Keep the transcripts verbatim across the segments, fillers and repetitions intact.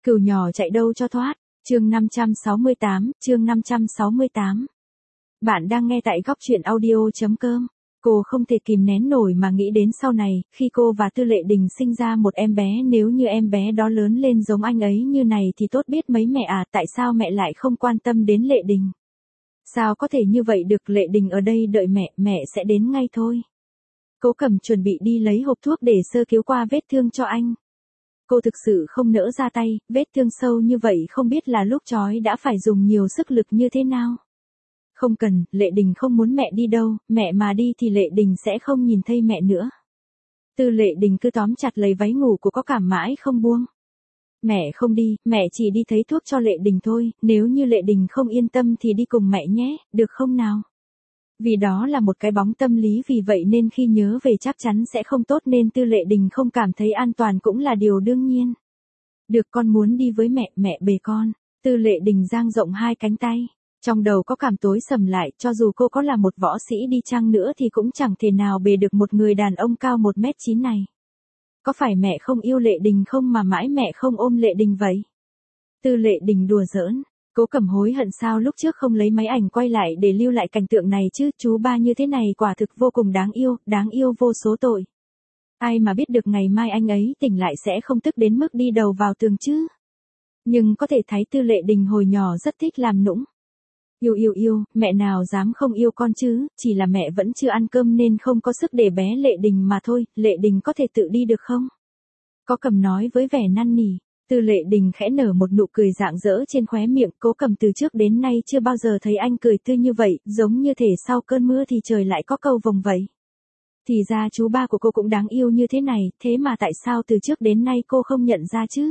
Cừu nhỏ chạy đâu cho thoát. Chương năm trăm sáu mươi tám, chương năm trăm sáu mươi tám. Bạn đang nghe tại góc truyện audio.com. Cô không thể kìm nén nổi mà nghĩ đến sau này, khi cô và Tư Lệ Đình sinh ra một em bé, nếu như em bé đó lớn lên giống anh ấy như này thì tốt biết mấy mẹ à, tại sao mẹ lại không quan tâm đến Lệ Đình? Sao có thể như vậy được, Lệ Đình ở đây đợi mẹ, mẹ sẽ đến ngay thôi. Cố Cẩm chuẩn bị đi lấy hộp thuốc để sơ cứu qua vết thương cho anh. Cô thực sự không nỡ ra tay, vết thương sâu như vậy không biết là lúc trói đã phải dùng nhiều sức lực như thế nào. Không cần, Lệ Đình không muốn mẹ đi đâu, mẹ mà đi thì Lệ Đình sẽ không nhìn thấy mẹ nữa. Tư Lệ Đình cứ tóm chặt lấy váy ngủ của Có Cảm mãi không buông. Mẹ không đi, mẹ chỉ đi thấy thuốc cho Lệ Đình thôi, nếu như Lệ Đình không yên tâm thì đi cùng mẹ nhé, được không nào? Vì đó là một cái bóng tâm lý, vì vậy nên khi nhớ về chắc chắn sẽ không tốt nên Tư Lệ Đình không cảm thấy an toàn cũng là điều đương nhiên. Được, con muốn đi với mẹ, mẹ bế con. Tư Lệ Đình dang rộng hai cánh tay. Trong đầu Có Cảm tối sầm lại, cho dù cô có là một võ sĩ đi chăng nữa thì cũng chẳng thể nào bế được một người đàn ông cao một mét chín này. Có phải mẹ không yêu Lệ Đình không mà mãi mẹ không ôm Lệ Đình vậy? Tư Lệ Đình đùa giỡn. Cố Cẩm hối hận sao lúc trước không lấy máy ảnh quay lại để lưu lại cảnh tượng này chứ, chú ba như thế này quả thực vô cùng đáng yêu, đáng yêu vô số tội. Ai mà biết được ngày mai anh ấy tỉnh lại sẽ không tức đến mức đi đầu vào tường chứ. Nhưng có thể thấy Tư Lệ Đình hồi nhỏ rất thích làm nũng. Yêu yêu yêu, mẹ nào dám không yêu con chứ, chỉ là mẹ vẫn chưa ăn cơm nên không có sức để bé Lệ Đình mà thôi, Lệ Đình có thể tự đi được không? Có Cẩm nói với vẻ năn nỉ. Tư Lệ Đình khẽ nở một nụ cười rạng rỡ trên khóe miệng, Cố Cẩm từ trước đến nay chưa bao giờ thấy anh cười tươi như vậy, giống như thể sau cơn mưa thì trời lại có cầu vồng vậy. Thì ra chú ba của cô cũng đáng yêu như thế này, thế mà tại sao từ trước đến nay cô không nhận ra chứ?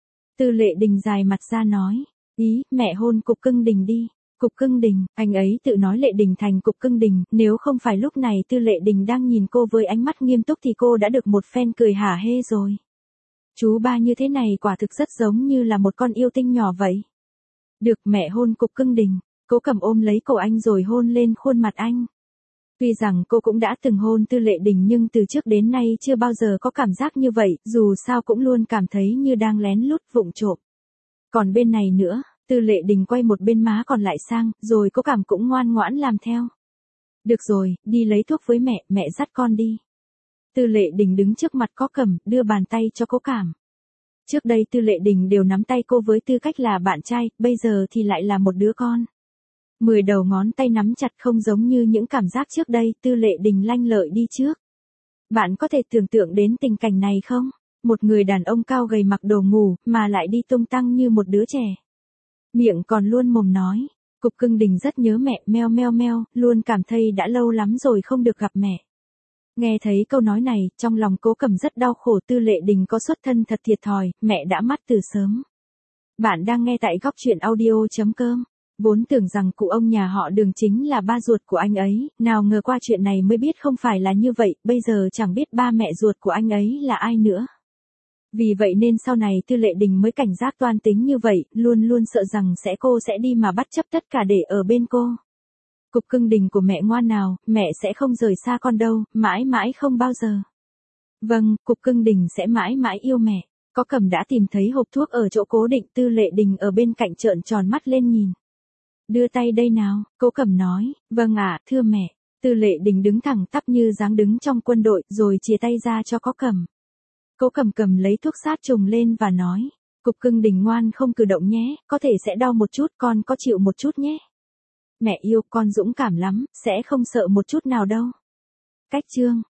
Tư Lệ Đình dài mặt ra nói, ý, mẹ hôn Cục Cưng Đình đi. Cục Cưng Đình, anh ấy tự nói Lệ Đình thành Cục Cưng Đình, nếu không phải lúc này Tư Lệ Đình đang nhìn cô với ánh mắt nghiêm túc thì cô đã được một phen cười hả hê rồi. Chú ba như thế này quả thực rất giống như là một con yêu tinh nhỏ vậy. Được, mẹ hôn Cục Cưng Đình. Cố Cẩm ôm lấy cổ anh rồi hôn lên khuôn mặt anh. Tuy rằng cô cũng đã từng hôn Tư Lệ Đình nhưng từ trước đến nay chưa bao giờ có cảm giác như vậy, dù sao cũng luôn cảm thấy như đang lén lút vụng trộm. Còn bên này nữa, Tư Lệ Đình quay một bên má còn lại sang, rồi Cố Cảm cũng ngoan ngoãn làm theo. Được rồi, đi lấy thuốc với mẹ, mẹ dắt con đi. Tư Lệ Đình đứng trước mặt Có Cẩm, đưa bàn tay cho Cố Cảm. Trước đây Tư Lệ Đình đều nắm tay cô với tư cách là bạn trai, bây giờ thì lại là một đứa con. Mười đầu ngón tay nắm chặt không giống như những cảm giác trước đây, Tư Lệ Đình lanh lợi đi trước. Bạn có thể tưởng tượng đến tình cảnh này không? Một người đàn ông cao gầy mặc đồ ngủ, mà lại đi tung tăng như một đứa trẻ. Miệng còn luôn mồm nói, Cục Cưng Đình rất nhớ mẹ, meo meo meo, luôn cảm thấy đã lâu lắm rồi không được gặp mẹ. Nghe thấy câu nói này, trong lòng Cố Cẩm rất đau khổ, Tư Lệ Đình có xuất thân thật thiệt thòi, mẹ đã mất từ sớm. Bạn đang nghe tại góc truyện audio.com. Vốn tưởng rằng cụ ông nhà họ Đường chính là ba ruột của anh ấy, nào ngờ qua chuyện này mới biết không phải là như vậy, bây giờ chẳng biết ba mẹ ruột của anh ấy là ai nữa. Vì vậy nên sau này Tư Lệ Đình mới cảnh giác toan tính như vậy, luôn luôn sợ rằng sẽ cô sẽ đi mà bắt chấp tất cả để ở bên cô. Cục Cưng Đình của mẹ ngoan nào, mẹ sẽ không rời xa con đâu, mãi mãi không bao giờ. Vâng, Cục Cưng Đình sẽ mãi mãi yêu mẹ. Có Cẩm đã tìm thấy hộp thuốc ở chỗ cố định, Tư Lệ Đình ở bên cạnh trợn tròn mắt lên nhìn. Đưa tay đây nào, Cố Cẩm nói, vâng ạ, thưa mẹ. Tư Lệ Đình đứng thẳng tắp như dáng đứng trong quân đội, rồi chìa tay ra cho Có Cẩm. Cố Cẩm cầm lấy thuốc sát trùng lên và nói, Cục Cưng Đình ngoan không cử động nhé, có thể sẽ đau một chút, con có chịu một chút nhé. Mẹ yêu, con dũng cảm lắm, sẽ không sợ một chút nào đâu. Cách chương